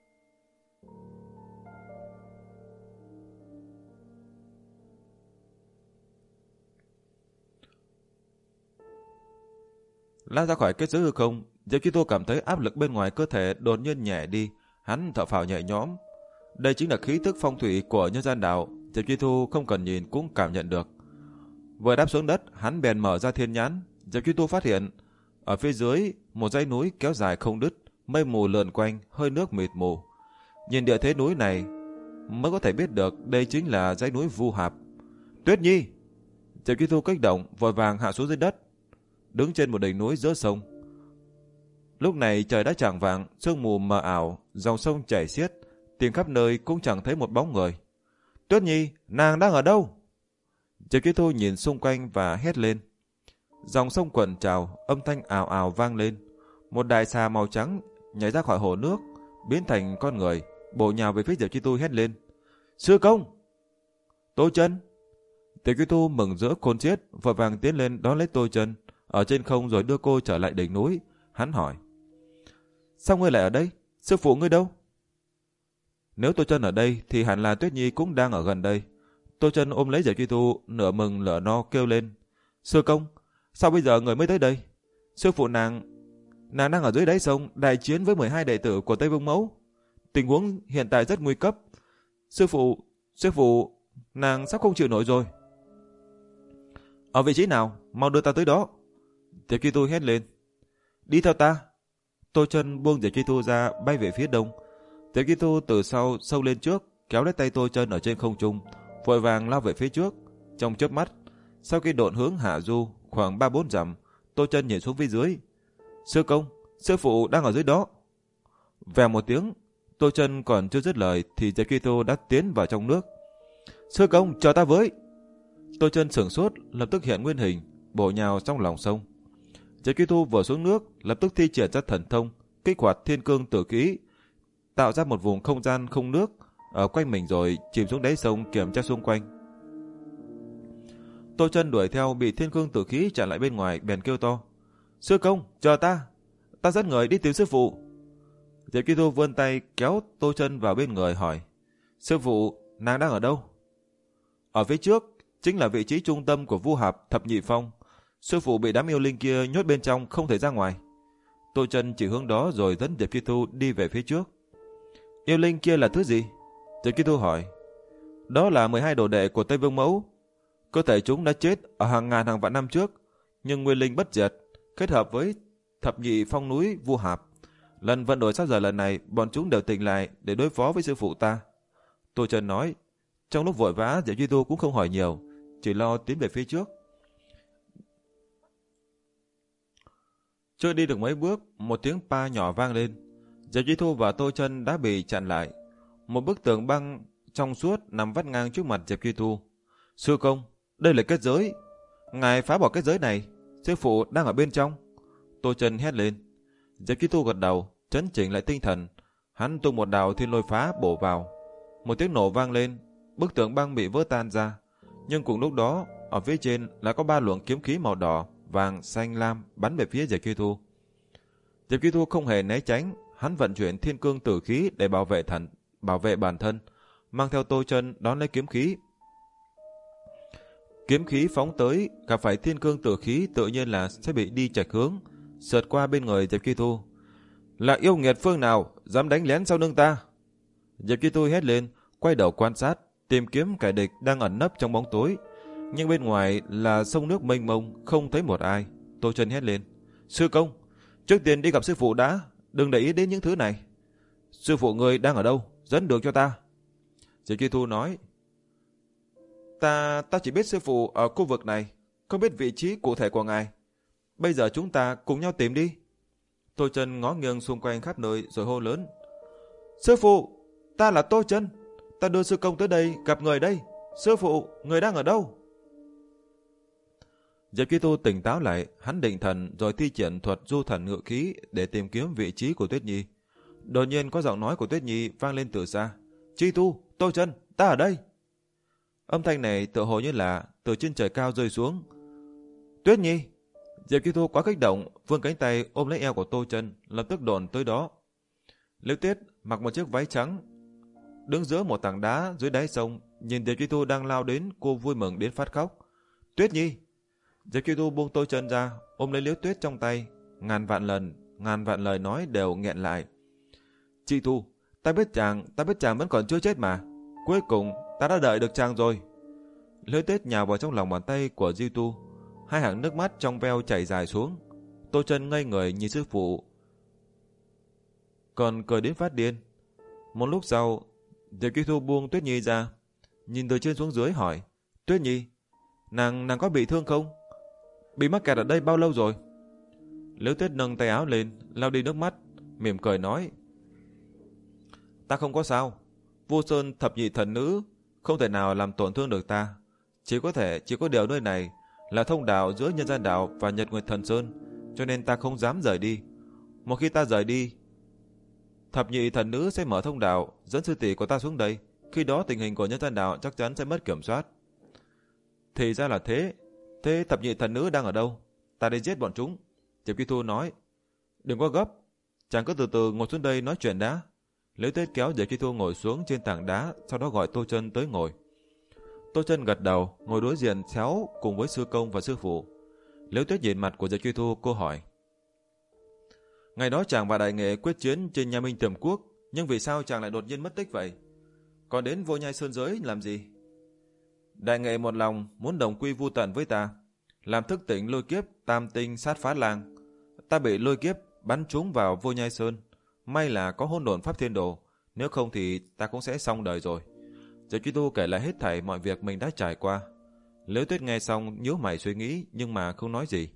Lao ra khỏi kết giới hư không, Diệp Chi Thu cảm thấy áp lực bên ngoài cơ thể đột nhiên nhẹ đi, hắn thở phào nhẹ nhõm. Đây chính là khí tức phong thủy của nhân gian đạo, Diệp Chi Thu không cần nhìn cũng cảm nhận được. Vừa đáp xuống đất, hắn bèn mở ra thiên nhãn. Diệp Chi Thu phát hiện ở phía dưới một dãy núi kéo dài không đứt, mây mù lượn quanh, hơi nước mịt mù. Nhìn địa thế núi này mới có thể biết được đây chính là dãy núi Vu Hạp. Tuyết Nhi! Diệp Chi Thu kích động, vội vàng hạ xuống dưới đất, đứng trên một đỉnh núi giữa sông. Lúc này trời đã chạng vạng, sương mù mờ ảo, dòng sông chảy xiết, tìm khắp nơi cũng chẳng thấy một bóng người. Tuyết Nhi, nàng đang ở đâu? Diệp Chi Thu nhìn xung quanh và hét lên. Dòng sông cuộn trào, âm thanh ào ào vang lên. Một đại xà màu trắng nhảy ra khỏi hồ nước, biến thành con người, bổ nhào về phía Diệp Chi Thu hét lên. Sư công! Tô Chân! Diệp Chi Thu mừng rỡ khôn xiết, vội vàng tiến lên đón lấy Tô Chân ở trên không rồi đưa cô trở lại đỉnh núi. Hắn hỏi. Sao ngươi lại ở đây? Sư phụ ngươi đâu? Nếu Tô Chân ở đây thì hẳn là Tuyết Nhi cũng đang ở gần đây. Tô Chân ôm lấy Diệp Chi Thu, nửa mừng nửa no kêu lên. Sư công, sao bây giờ người mới tới đây? Sư phụ nàng, nàng đang ở dưới đáy sông đại chiến với mười hai đệ tử của Tây Vương Mẫu. Tình huống hiện tại rất nguy cấp. Sư phụ, sư phụ, nàng sắp không chịu nổi rồi. Ở vị trí nào? Mau đưa ta tới đó. Diệp Chi Thu hét lên. Đi theo ta. Tô Chân buông Diệp Chi Thu ra bay về phía đông. Diệp Chi Thu từ sau sâu lên trước, kéo lấy tay Tô Chân ở trên không trung, vội vàng lao về phía trước. Trong chớp mắt, sau khi độn hướng hạ du khoảng ba bốn dặm, Tô Chân nhìn xuống phía dưới. Sư công, sư phụ đang ở dưới đó. Vèo một tiếng, Tô Chân còn chưa dứt lời thì Diệp Kitô đã tiến vào trong nước. Sư công, chờ ta với. Tô Chân sửng sốt, lập tức hiện nguyên hình, bổ nhào trong lòng sông. Diệp Kitô vừa xuống nước, lập tức thi triển ra thần thông, kích hoạt thiên cương tử kỹ, tạo ra một vùng không gian không nước ở quanh mình rồi chìm xuống đáy sông kiểm tra xung quanh. Tô Chân đuổi theo bị thiên cương tử khí chặn lại bên ngoài, bèn kêu to: Sư công, chờ ta, ta dẫn người đi tìm sư phụ. Diệp Kitô vươn tay kéo Tô Chân vào bên người hỏi: Sư phụ, nàng đang ở đâu? Ở phía trước, chính là vị trí trung tâm của Vu Hạp Thập Nhị Phong. Sư phụ bị đám yêu linh kia nhốt bên trong, không thể ra ngoài. Tô Chân chỉ hướng đó rồi dẫn Diệp Kitô đi về phía trước. Yêu linh kia là thứ gì? Diệp Kitô hỏi. Đó là mười hai đồ đệ của Tây Vương Mẫu. Cơ thể chúng đã chết ở hàng ngàn hàng vạn năm trước, nhưng nguyên linh bất diệt, kết hợp với Thập Nhị Phong núi Vu Hạp. Lần vận đổi sao giờ lần này, bọn chúng đều tỉnh lại để đối phó với sư phụ ta. Tô Chân nói. Trong lúc vội vã, Diệp Kitô cũng không hỏi nhiều, chỉ lo tiến về phía trước. Chưa đi được mấy bước, một tiếng pa nhỏ vang lên. Diệp Kitô và Tô Chân đã bị chặn lại. Một bức tường băng trong suốt nằm vắt ngang trước mặt Diệp Kitô. Sư công, đây là kết giới. Ngài phá bỏ kết giới này, sư phụ đang ở bên trong. Tô Chân hét lên. Diệp Kitô gật đầu, trấn chỉnh lại tinh thần. Hắn tung một đạo thiên lôi phá bổ vào. Một tiếng nổ vang lên, bức tường băng bị vỡ tan ra. Nhưng cùng lúc đó, ở phía trên lại có ba luồng kiếm khí màu đỏ, vàng, xanh, lam bắn về phía Diệp Kitô. Diệp Kitô không hề né tránh, hắn vận chuyển thiên cương tử khí để bảo vệ thần, bảo vệ bản thân, mang theo Tô Chân đón lấy kiếm khí. Kiếm khí phóng tới, gặp phải thiên cương tử khí tự nhiên là sẽ bị đi chệch hướng, sượt qua bên người Diệp Kitô. Là yêu nghiệt phương nào dám đánh lén sau lưng ta? Diệp Kitô hét lên, quay đầu quan sát, tìm kiếm kẻ địch đang ẩn nấp trong bóng tối. Nhưng bên ngoài là sông nước mênh mông, không thấy một ai. Tô Chân hét lên. Sư công, trước tiên đi gặp sư phụ đã, đừng để ý đến những thứ này. Sư phụ người đang ở đâu? Dẫn đường cho ta. Diệp Kitô nói. Ta ta chỉ biết sư phụ ở khu vực này, không biết vị trí cụ thể của ngài. Bây giờ chúng ta cùng nhau tìm đi. Tô Chân ngó nghiêng xung quanh khắp nơi rồi hô lớn. Sư phụ, ta là Tô Chân, ta đưa sư công tới đây gặp người đây. Sư phụ, người đang ở đâu? Diệp Kitô tỉnh táo lại, hắn định thần rồi thi triển thuật du thần ngự khí để tìm kiếm vị trí của Tuyết Nhi. Đột nhiên có giọng nói của Tuyết Nhi vang lên từ xa. Chi Tu, Tô Chân, ta ở đây. Âm thanh này tựa hồ như là từ trên trời cao rơi xuống. Tuyết Nhi! Diệp Kitô quá kích động, vươn cánh tay ôm lấy eo của Tô Chân, lập tức đồn tới đó. Liễu Tuyết mặc một chiếc váy trắng, đứng giữa một tảng đá dưới đáy sông, nhìn Diệp Kitô đang lao đến, cô vui mừng đến phát khóc. Tuyết Nhi! Diệp Kitô buông Tô Chân ra, ôm lấy Liễu Tuyết trong tay, ngàn vạn lần, ngàn vạn lời nói đều nghẹn lại. Chị Tu, ta biết chàng, ta biết chàng vẫn còn chưa chết mà. Cuối cùng ta đã đợi được chàng rồi. Liễu Tuyết nhào vào trong lòng bàn tay của Di Tu, hai hàng nước mắt trong veo chảy dài xuống. Tô Chân ngây người nhìn sư phụ, còn cười đến phát điên. Một lúc sau, Diệp Kitô buông Tuyết Nhi ra, nhìn từ trên xuống dưới hỏi: Tuyết Nhi, nàng nàng có bị thương không? Bị mắc kẹt ở đây bao lâu rồi? Liễu Tuyết nâng tay áo lên, lau đi nước mắt, mỉm cười nói: Ta không có sao. Vô Sơn thập nhị thần nữ không thể nào làm tổn thương được ta. Chỉ có thể chỉ có điều nơi này là thông đạo giữa Nhân Gian Đạo và Nhật Nguyệt Thần Sơn, cho nên ta không dám rời đi. Một khi ta rời đi, thập nhị thần nữ sẽ mở thông đạo dẫn sư tỷ của ta xuống đây. Khi đó tình hình của Nhân Gian Đạo chắc chắn sẽ mất kiểm soát. Thì ra là thế. Thế thập nhị thần nữ đang ở đâu? Ta đi giết bọn chúng. Diệp Kitô nói. Đừng có gấp, chàng cứ từ từ ngồi xuống đây nói chuyện đã. Liễu Tuyết kéo Diệp Kitô ngồi xuống trên tảng đá, sau đó gọi Tô Chân tới ngồi. Tô Chân gật đầu, ngồi đối diện xéo cùng với sư công và sư phụ. Liễu Tuyết nhìn mặt của Diệp Kitô, cô hỏi: Ngày đó chàng và đại nghệ quyết chiến trên Nha Minh Tiềm Quốc, nhưng vì sao chàng lại đột nhiên mất tích vậy? Còn đến Vô Nhai Sơn Giới làm gì? Đại nghệ một lòng muốn đồng quy vu tận với ta, làm thức tỉnh lôi kiếp tam tinh sát phá lang. Ta bị lôi kiếp bắn trúng vào Vô Nhai Sơn. May là có hỗn độn pháp thiên đồ, nếu không thì ta cũng sẽ xong đời rồi. Diệp Kitô kể lại hết thảy mọi việc mình đã trải qua. Liễu Tuyết nghe xong nhíu mày suy nghĩ nhưng mà không nói gì.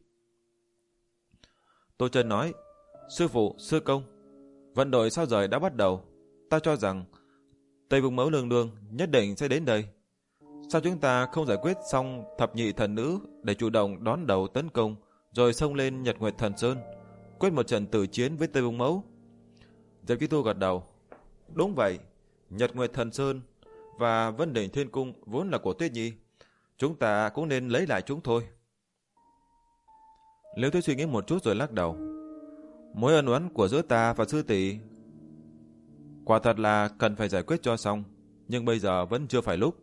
Tô Chân nói: Sư phụ, sư công, vận đổi sao rời đã bắt đầu. ta cho rằng Tây Vương Mẫu Nương Nương nhất định sẽ đến đây. Sao chúng ta không giải quyết xong thập nhị thần nữ để chủ động đón đầu tấn công, rồi xông lên Nhật Nguyệt Thần Sơn, quyết một trận tử chiến với Tây Vương Mẫu? Diệp Chi Tu gật đầu. Đúng vậy, Nhật Nguyệt Thần Sơn và Vân Đỉnh Thiên Cung vốn là của Tuyết Nhi, chúng ta cũng nên lấy lại chúng thôi. Liễu Tuyết suy nghĩ một chút rồi lắc đầu. Mối ân oán của giữa ta và sư tỷ quả thật là cần phải giải quyết cho xong, nhưng bây giờ vẫn chưa phải lúc.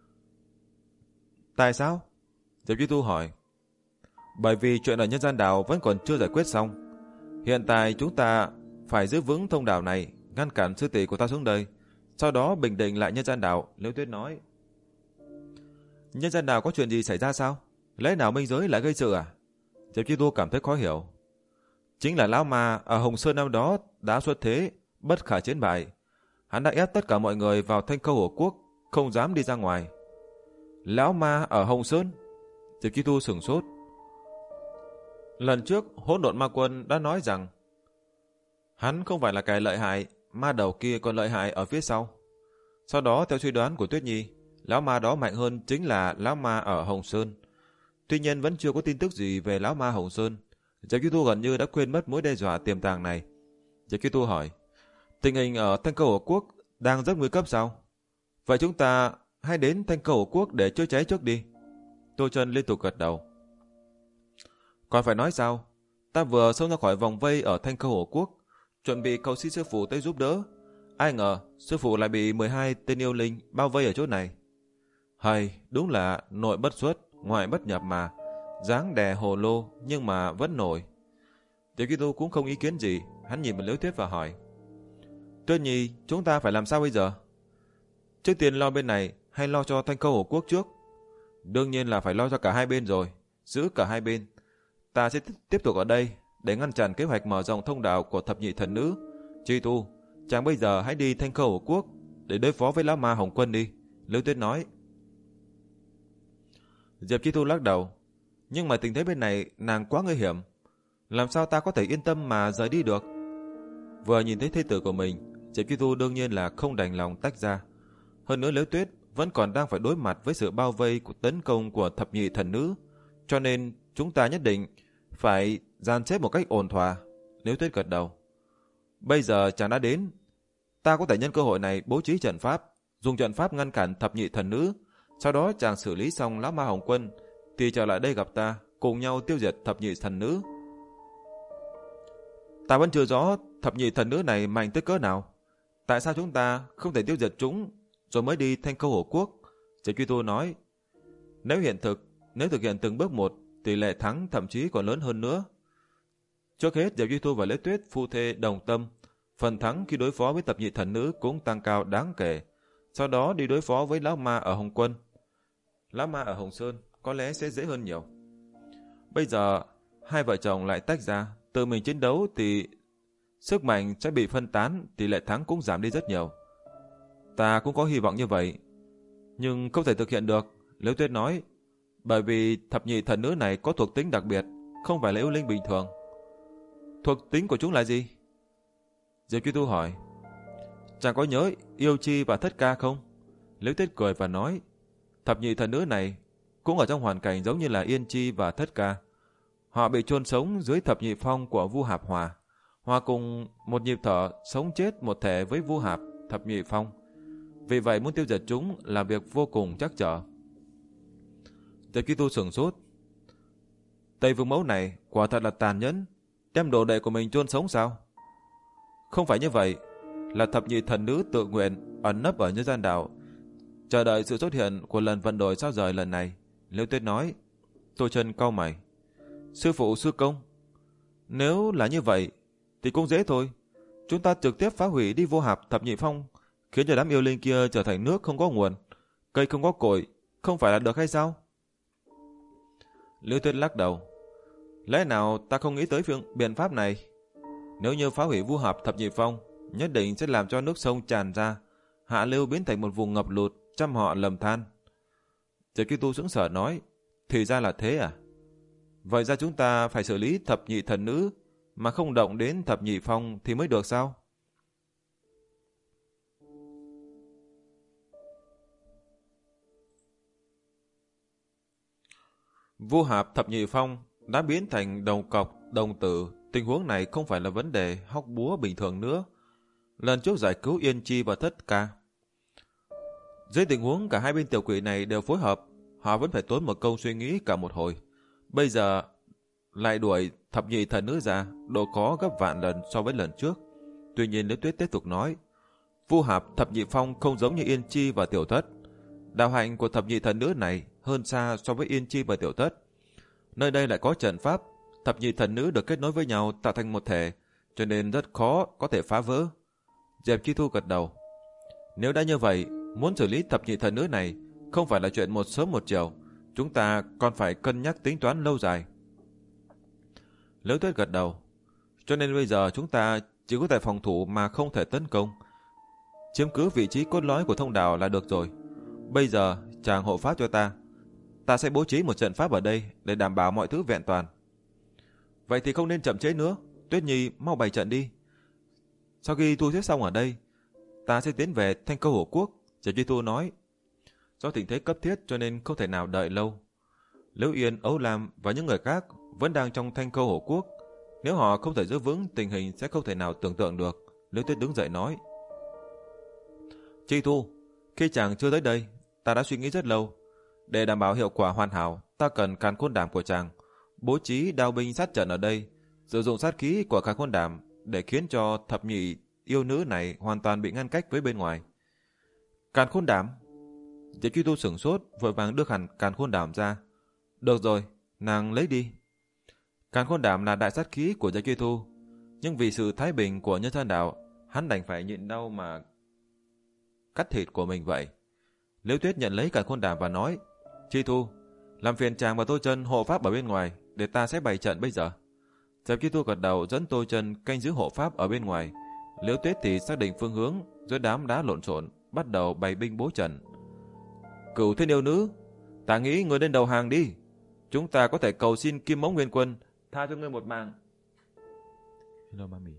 Tại sao? Diệp Chi Tu hỏi. Bởi vì chuyện ở Nhân Gian Đảo vẫn còn chưa giải quyết xong. Hiện tại chúng ta phải giữ vững thông đạo này, ngăn cản sư tỷ của ta xuống đây, sau đó bình định lại Nhân Gian Đảo. Liễu Tuyết nói. Nhân Gian Đảo có chuyện gì xảy ra sao? Lẽ nào minh giới lại gây sự à? Diệp Chi Tu cảm thấy khó hiểu. Chính là lão ma ở Hồng Sơn năm đó đã xuất thế, bất khả chiến bại. Hắn đã ép tất cả mọi người vào Thanh Câu Hổ Quốc, không dám đi ra ngoài. Lão ma ở Hồng Sơn? Diệp Chi Tu sửng sốt. Lần trước Hỗn Độn Ma Quân đã nói rằng hắn không phải là kẻ lợi hại, ma đầu kia còn lợi hại ở phía sau. Sau đó theo suy đoán của Tuyết Nhi, lão ma đó mạnh hơn chính là lão ma ở Hồng Sơn. Tuy nhiên vẫn chưa có tin tức gì về lão ma Hồng Sơn. Diệp Chi Tu gần như đã quên mất mối đe dọa tiềm tàng này. Diệp Chi Tu hỏi, tình hình ở Thanh Câu Hổ Quốc đang rất nguy cấp sao? Vậy chúng ta hãy đến Thanh Câu Hổ Quốc để chữa cháy trước đi. Tô Chân liên tục gật đầu. Còn phải nói sao? Ta vừa xông ra khỏi vòng vây ở Thanh Câu Hổ Quốc, chuẩn bị cầu xin sư phụ tới giúp đỡ. Ai ngờ sư phụ lại bị mười hai tên yêu linh bao vây ở chỗ này. Hay, đúng là nội bất xuất, ngoại bất nhập mà. Dáng đè hồ lô nhưng mà vẫn nổi. Tiểu Kỳ Tu cũng không ý kiến gì. Hắn nhìn vào Liễu Tuyết và hỏi, Tuyết Nhi, chúng ta phải làm sao bây giờ? Trước tiên lo bên này hay lo cho Thanh Câu Hổ Quốc trước? Đương nhiên là phải lo cho cả hai bên rồi. Giữ cả hai bên. Ta sẽ tiếp tục ở đây để ngăn chặn kế hoạch mở rộng thông đạo của thập nhị thần nữ. Chi Tu, chàng bây giờ hãy đi Thanh Câu Hổ Quốc để đối phó với lão ma Hồng Quân đi. Liễu Tuyết nói. Diệp Chi Tu lắc đầu. Nhưng mà tình thế bên này nàng quá nguy hiểm. Làm sao ta có thể yên tâm mà rời đi được? Vừa nhìn thấy thê tử của mình, Diệp Chi Tu đương nhiên là không đành lòng tách ra. Hơn nữa Liễu Tuyết vẫn còn đang phải đối mặt với sự bao vây của tấn công của thập nhị thần nữ, cho nên chúng ta nhất định phải dàn xếp một cách ổn thỏa. Liễu Tuyết gật đầu. Bây giờ chàng đã đến, ta có thể nhân cơ hội này bố trí trận pháp, dùng trận pháp ngăn cản thập nhị thần nữ. Sau đó chàng xử lý xong lão ma Hồng Quân thì trở lại đây gặp ta, cùng nhau tiêu diệt thập nhị thần nữ. Ta vẫn chưa rõ thập nhị thần nữ này mạnh tới cỡ nào. Tại sao chúng ta không thể tiêu diệt chúng rồi mới đi Thanh Câu Hổ Quốc? Diệp Chi Tu nói. Nếu hiện thực, nếu thực hiện từng bước một, tỷ lệ thắng thậm chí còn lớn hơn nữa. Trước hết, Diệp Chi Tu và Liễu Tuyết phu thê đồng tâm, phần thắng khi đối phó với thập nhị thần nữ cũng tăng cao đáng kể. Sau đó đi đối phó với lão ma ở Hồng Quân. Lão ma ở Hồng Sơn có lẽ sẽ dễ hơn nhiều. Bây giờ hai vợ chồng lại tách ra, tự mình chiến đấu thì sức mạnh sẽ bị phân tán, tỷ lệ thắng cũng giảm đi rất nhiều. Ta cũng có hy vọng như vậy, nhưng không thể thực hiện được. Liễu Tuyết nói, bởi vì thập nhị thần nữ này có thuộc tính đặc biệt, không phải là yêu linh bình thường. Thuộc tính của chúng là gì? Diệp Chi Tu hỏi. Chàng có nhớ Yêu Chi và Thất Ca không? Liễu Tuyết cười và nói, thập nhị thần nữ này cũng ở trong hoàn cảnh giống như là Yên Chi và Thất Ca. Họ bị chôn sống dưới thập nhị phong của Vu Hạp Hòa, hòa cùng một nhịp thở sống chết một thể với Vu Hạp thập nhị phong. Vì vậy muốn tiêu diệt chúng là việc vô cùng trắc trở. Diệp Chi Tu sửng sốt. Tây Vương Mẫu này quả thật là tàn nhẫn, đem đồ đệ của mình chôn sống sao? Không phải như vậy, là thập nhị thần nữ tự nguyện ẩn nấp ở Nhân Gian Đảo, chờ đợi sự xuất hiện của lần vận đổi sao rời lần này. Liễu Tuyết nói. Tô Chân cau mày. Sư phụ sư công, nếu là như vậy thì cũng dễ thôi. Chúng ta trực tiếp phá hủy đi Vô Hạp thập nhị phong, khiến cho đám yêu linh kia trở thành nước không có nguồn, cây không có cội, không phải là được hay sao? Liễu Tuyết lắc đầu. Lẽ nào ta không nghĩ tới phương biện pháp này? Nếu như phá hủy Vu Hạp thập nhị phong, nhất định sẽ làm cho nước sông tràn ra, hạ lưu biến thành một vùng ngập lụt, trăm họ lầm than. Diệp Chi Tu sững sờ nói, thì ra là thế à? Vậy ra chúng ta phải xử lý thập nhị thần nữ mà không động đến thập nhị phong thì mới được sao? Vu Hạp Thập Nhị Phong đã biến thành đồng cọc, đồng tử. Tình huống này không phải là vấn đề hóc búa bình thường nữa. Lần trước giải cứu Yên Chi và Thất Ca, dưới tình huống cả hai bên tiểu quỷ này đều phối hợp, họ vẫn phải tốn một câu suy nghĩ cả một hồi. Bây giờ lại đuổi thập nhị thần nữ ra, độ có gấp vạn lần so với lần trước. Tuy nhiên Liễu Tuyết tiếp tục nói, Vu Hạp Thập Nhị Phong không giống như Yên Chi và Tiểu Thất. Đạo hạnh của thập nhị thần nữ này hơn xa so với Yên Chi và Tiểu Thất. Nơi đây lại có trận pháp, thập nhị thần nữ được kết nối với nhau tạo thành một thể, cho nên rất khó có thể phá vỡ. Diệp Chi Thu gật đầu. Nếu đã như vậy, muốn xử lý thập nhị thần nữ này không phải là chuyện một sớm một chiều, chúng ta còn phải cân nhắc tính toán lâu dài. Liễu Tuyết gật đầu. Cho nên bây giờ chúng ta chỉ có thể phòng thủ mà không thể tấn công. Chiếm cứ vị trí cốt lõi của thông đạo là được rồi. Bây giờ chàng hộ pháp cho ta. Ta sẽ bố trí một trận pháp ở đây để đảm bảo mọi thứ vẹn toàn. Vậy thì không nên chậm chế nữa. Tuyết Nhi mau bày trận đi. Sau khi thu xếp xong ở đây, ta sẽ tiến về Thanh Câu Hổ Quốc. Diệp Chi Thu nói. Do tình thế cấp thiết cho nên không thể nào đợi lâu. Liễu Yên, Âu Lam và những người khác vẫn đang trong Thanh Câu Hổ Quốc. Nếu họ không thể giữ vững, tình hình sẽ không thể nào tưởng tượng được. Liễu Tuyết đứng dậy nói. Chi Thu, khi chàng chưa tới đây, ta đã suy nghĩ rất lâu. Để đảm bảo hiệu quả hoàn hảo, ta cần Càn Khôn Đàm của chàng. Bố trí đao binh sát trận ở đây, sử dụng sát khí của Càn Khôn Đàm để khiến cho thập nhị yêu nữ này hoàn toàn bị ngăn cách với bên ngoài. Càn Khôn Đàm? Diệp Chi Thu sửng sốt, vội vàng đưa hẳn Càn Khôn Đàm ra. Được rồi, nàng lấy đi. Càn Khôn Đàm là đại sát khí của Diệp Chi Thu, nhưng vì sự thái bình của nhân gian đạo, hắn đành phải nhịn đau mà cắt thịt của mình vậy. Liễu Tuyết nhận lấy Càn Khôn Đàm và nói, Chi Thu, làm phiền chàng và Tô Chân hộ pháp ở bên ngoài, để ta sẽ bày trận bây giờ. Diệp Chi Thu gật đầu dẫn Tô Chân canh giữ hộ pháp ở bên ngoài. Liễu Tuyết thì xác định phương hướng, dưới đám đá lộn xộn bắt đầu bày binh bố trận. Cửu Thiên Yêu Nữ, ta nghĩ người lên đầu hàng đi. Chúng ta có thể cầu xin Kim Mẫu Nguyên Quân tha cho ngươi một mạng. Hello mami.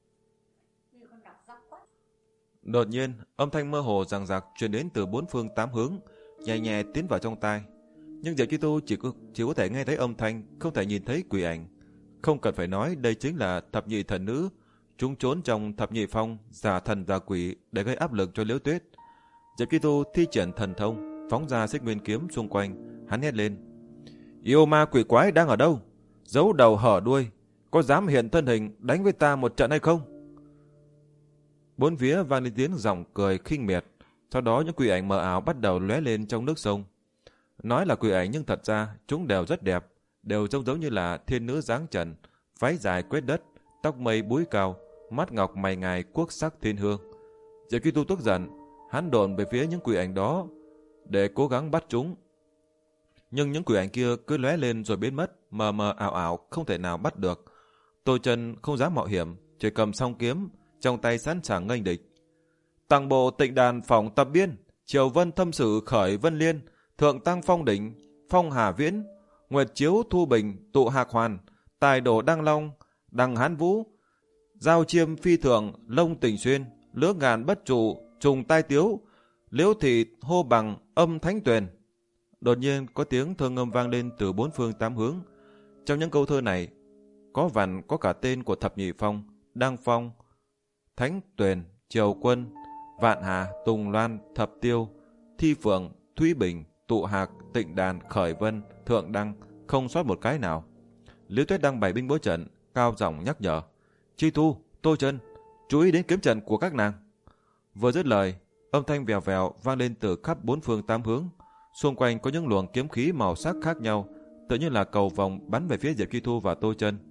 Đột nhiên, âm thanh mơ hồ rằng rặc truyền đến từ bốn phương tám hướng, nhẹ nhẹ tiến vào trong tai. Nhưng Diệp Chi Tu chỉ có, chỉ có thể nghe thấy âm thanh, không thể nhìn thấy quỷ ảnh. Không cần phải nói, đây chính là thập nhị thần nữ. Chúng trốn trong thập nhị phong, giả thần giả quỷ để gây áp lực cho Liễu Tuyết. Diệp Chi Tu thi triển thần thông, phóng ra xích nguyên kiếm xung quanh. Hắn hét lên, yêu ma quỷ quái đang ở đâu? Giấu đầu hở đuôi, có dám hiện thân hình đánh với ta một trận hay không? Bốn phía vang lên tiếng giọng cười khinh miệt. Sau đó những quỷ ảnh mờ ảo bắt đầu lóe lên trong nước sông. Nói là quỷ ảnh nhưng thật ra chúng đều rất đẹp, đều trông giống như là thiên nữ dáng trần, váy dài quét đất, tóc mây búi cao, mắt ngọc mày ngài quốc sắc thiên hương. Diệp Chi Tu tức giận, hắn đồn về phía những quỷ ảnh đó để cố gắng bắt chúng. Nhưng những quỷ ảnh kia cứ lóe lên rồi biến mất, mờ mờ ảo ảo không thể nào bắt được. Tô Chân không dám mạo hiểm, chỉ cầm song kiếm, trong tay sẵn sàng nghênh địch. Tàng bộ tịnh đàn phòng tập biên, triều vân thâm sử khởi vân liên, thượng tăng phong đỉnh, phong hà viễn, nguyệt chiếu thu bình, tụ hạc hoàn, tài đổ đăng long, đăng hán vũ, giao chiêm phi thượng, lông tình xuyên, lứa ngàn bất trụ, trùng tai tiếu, liễu thị hô bằng, âm thánh tuyền. Đột nhiên có tiếng thơ ngâm vang lên từ bốn phương tám hướng. Trong những câu thơ này, có vặn có cả tên của thập nhị phong, đăng phong, thánh tuyền, triều quân, vạn hà, tùng loan, thập tiêu, thi phượng, thúy bình, tụ hạc, tịnh đàn, khởi vân, thượng đăng, không sót một cái nào. Liễu Tuyết đang bày binh bố trận, cao giọng nhắc nhở, Chi Tu, Tô Chân, chú ý đến kiếm trận của các nàng. Vừa dứt lời, âm thanh vèo vèo vang lên từ khắp bốn phương tám hướng. Xung quanh có những luồng kiếm khí màu sắc khác nhau, tự như là cầu vồng bắn về phía Diệp Chi Thu và Tô Chân.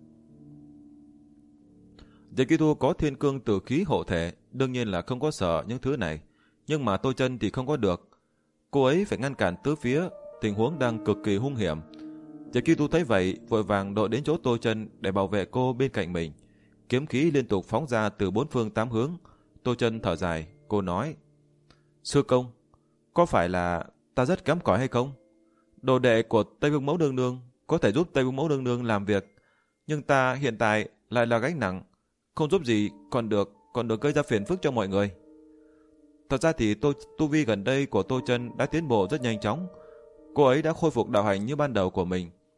Diệp Chi Thu có thiên cương tử khí hộ thể, đương nhiên là không có sợ những thứ này, nhưng mà Tô Chân thì không có được. Cô ấy phải ngăn cản tứ phía, tình huống đang cực kỳ hung hiểm. Diệp Chi Thu thấy vậy, vội vàng đội đến chỗ Tô Chân để bảo vệ cô bên cạnh mình. Kiếm khí liên tục phóng ra từ bốn phương tám hướng. Tô Chân thở dài, cô nói, sư công, có phải là ta rất kém cỏi hay không? Đồ đệ của Tây Vương Mẫu Nương Nương có thể giúp Tây Vương Mẫu Nương Nương làm việc, nhưng ta hiện tại lại là gánh nặng, không giúp gì còn được, còn được gây ra phiền phức cho mọi người. Thật ra thì tu, tu vi gần đây của Tô Chân đã tiến bộ rất nhanh chóng. Cô ấy đã khôi phục đạo hành như ban đầu của mình,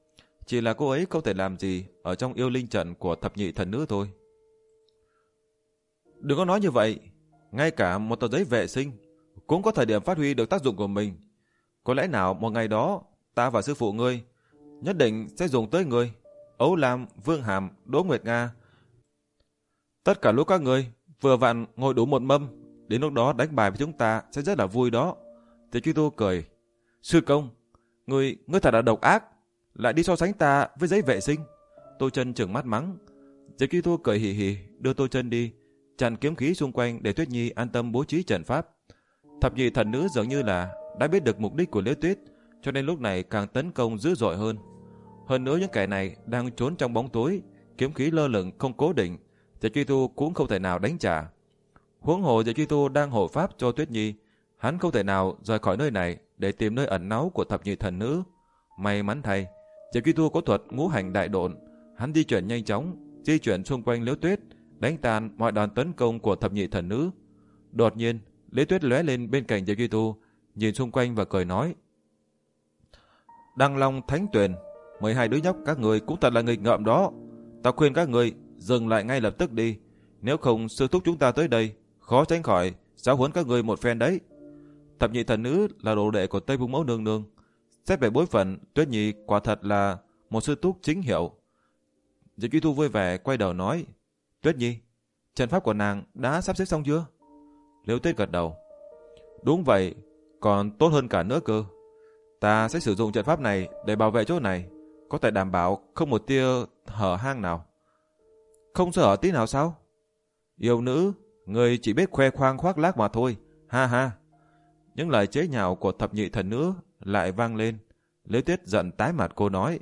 Chỉ là cô ấy không thể làm gì ở trong yêu linh trận của thập nhị thần nữ thôi. Đừng có nói như vậy. Ngay cả một tờ giấy vệ sinh cũng có thời điểm phát huy được tác dụng của mình. Có lẽ nào một ngày đó ta và sư phụ ngươi nhất định sẽ dùng tới ngươi, Ấu Lam, Vương Hàm, Đỗ Nguyệt Nga. Tất cả lúc các ngươi vừa vặn ngồi đủ một mâm, đến lúc đó đánh bài với chúng ta sẽ rất là vui đó. Thế Truy Tu cười. Sư công, ngươi ngươi thật là độc ác, lại đi so sánh ta với giấy vệ sinh. Tô Chân trừng mắt mắng. Diệp Truy Tu cười hì hì đưa Tô Chân đi, chặn kiếm khí xung quanh để Tuyết Nhi an tâm bố trí trận pháp. Thập nhị thần nữ dường như là đã biết được mục đích của Liễu Tuyết, cho nên lúc này càng tấn công dữ dội hơn. Hơn nữa những kẻ này đang trốn trong bóng tối, kiếm khí lơ lửng không cố định, Diệp Truy Tu cũng không thể nào đánh trả. Huống hồ Diệp Truy Tu đang hộ pháp cho Tuyết Nhi, hắn không thể nào rời khỏi nơi này để tìm nơi ẩn náu của thập nhị thần nữ. May mắn thay, Diệp Truy Tu có thuật ngũ hành đại độn, hắn di chuyển nhanh chóng, di chuyển xung quanh Liễu Tuyết, đánh tan mọi đòn tấn công của thập nhị thần nữ. Đột nhiên, Liễu Tuyết lóe lên bên cạnh Diệp Truy Tu, nhìn xung quanh và cười nói: Đăng Long Thánh Tuyền, mười hai đứa nhóc các người cũng thật là nghịch ngợm đó. Ta khuyên các người dừng lại ngay lập tức đi, nếu không sư thúc chúng ta tới đây khó tránh khỏi giáo huấn các người một phen đấy. Thập nhị thần nữ là đồ đệ của Tây Vương Mẫu nương nương, xét về bối phận, Tuyết Nhi quả thật là một sư thúc chính hiệu. Diệp Truy Tu vui vẻ quay đầu nói: Tuyết Nhi, trận pháp của nàng đã sắp xếp xong chưa? Liễu Tuyết gật đầu. Đúng vậy, còn tốt hơn cả nữa cơ. Ta sẽ sử dụng trận pháp này để bảo vệ chỗ này, có thể đảm bảo không một tia hở hang nào. Không sơ hở tí nào sao? Yêu nữ, người chỉ biết khoe khoang khoác lác mà thôi, ha ha. Những lời chế nhạo của thập nhị thần nữ lại vang lên. Liễu Tuyết giận tái mặt, cô nói: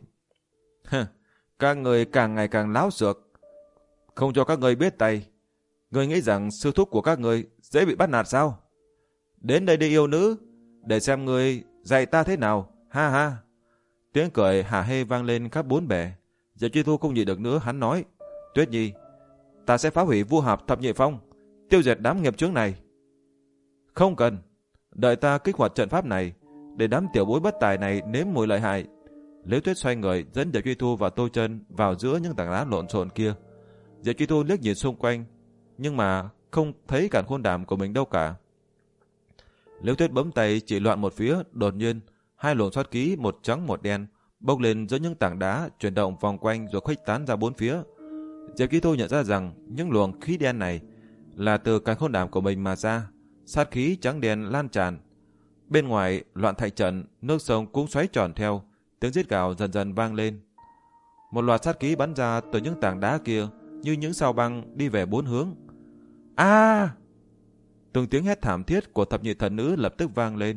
Các người càng ngày càng láo xược, không cho các người biết tay. Người nghĩ rằng sư thúc của các người dễ bị bắt nạt sao? Đến đây đi yêu nữ, để xem người dạy ta thế nào, ha ha. Tiếng cười hả hê vang lên khắp bốn bề. Diệp Truy Tu không nhịn được nữa, hắn nói: Tuyết Nhi, ta sẽ phá hủy Vu Hạp Thập Nhị Phong, tiêu diệt đám nghiệp chướng này. Không cần, đợi ta kích hoạt trận pháp này, để đám tiểu bối bất tài này nếm mùi lợi hại. Liễu Tuyết xoay người dẫn Diệp Truy Tu và Tô Chân vào giữa những tảng đá lộn xộn kia. Diệp Truy Tu liếc nhìn xung quanh, nhưng mà không thấy Càn Khôn Đàm của mình đâu cả. Liễu Tuyết bấm tay chỉ loạn một phía, đột nhiên hai luồng sát khí một trắng một đen bốc lên giữa những tảng đá, chuyển động vòng quanh rồi khuếch tán ra bốn phía. Diệp Truy Tu nhận ra rằng những luồng khí đen này là từ Càn Khôn Đàm của mình mà ra, sát khí trắng đen lan tràn. Bên ngoài loạn thạch trận, nước sông cũng xoáy tròn theo, tiếng rít gào dần dần vang lên. Một loạt sát khí bắn ra từ những tảng đá kia như những sao băng đi về bốn hướng. A! À! Từng tiếng hét thảm thiết của thập nhị thần nữ lập tức vang lên.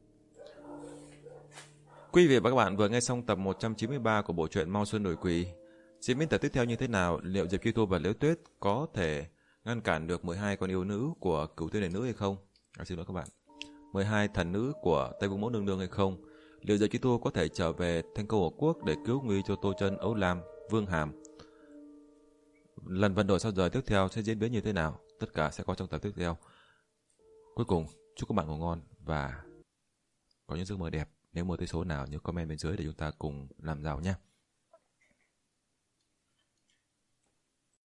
Quý vị và các bạn vừa nghe xong tập một trăm chín mươi ba của bộ truyện Mau Xuân Đổi Quỷ. Diễn biến tập tiếp theo như thế nào? Liệu Diệp Truy Tu và Liễu Tuyết có thể ngăn cản được mười hai con yêu nữ của Cửu Tiên Đệ Nữ hay không? À, xin lỗi các bạn. mười hai thần nữ của Tây Vương Mẫu nương nương hay không? Liệu Diệp Truy Tu có thể trở về Thanh Câu Hồ Quốc để cứu nguy cho Tô Chân, Ấu Lam, Vương Hàm? Lần vận đổi sau giờ tiếp theo sẽ diễn biến như thế nào? Tất cả sẽ có trong tập tiếp theo. Cuối cùng, chúc các bạn ngủ ngon và có những giấc mơ đẹp. Nếu mơ tới số nào nhớ comment bên dưới để chúng ta cùng làm giàu nhé.